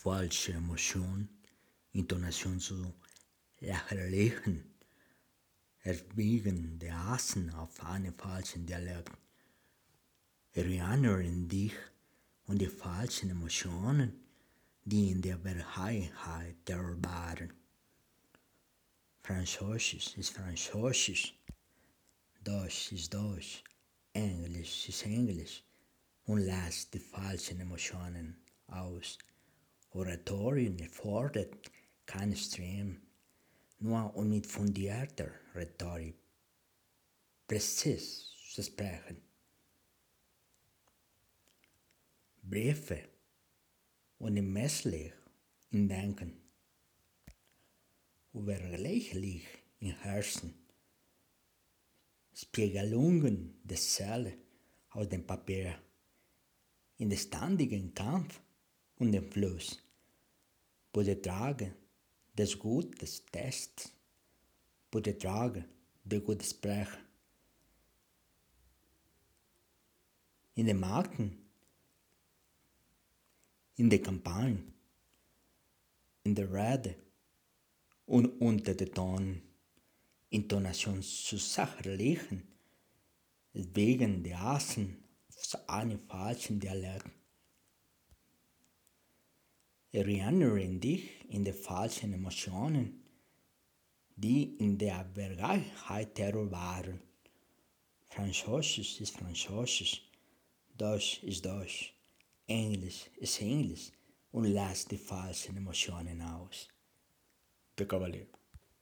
falsche Emotion, Intonation zu lächerlichen, erwiegende Asen auf einen falschen Dialekt. Erinnere dich an die falschen Emotionen, die in der Vergangenheit da waren. Französisch ist Französisch, Deutsch ist Deutsch, Englisch ist Englisch und lässt die falschen Emotionen aus. Oratorien erfordert kein Stream, nur um mit fundierter Rhetorik präzise zu sprechen. Briefe unermesslich im Denken, überleglich im Herzen, Spiegelungen der Seele aus dem Papier, in den ständigen Kampf und dem Fluss, Betragen des guten Tests, Betragen der guten Sprecher, in den Marken, in der Kampagne, in der Rede und unter den Ton, Intonation zu sachlichen, wegen der Asen auf einen falschen Dialekt. Erinnere dich in die falschen Emotionen, die in der Vergangenheit Terror waren. Französisch ist Französisch, Deutsch ist Deutsch, Englisch ist Englisch und lass die falschen Emotionen aus. Der Kavalier.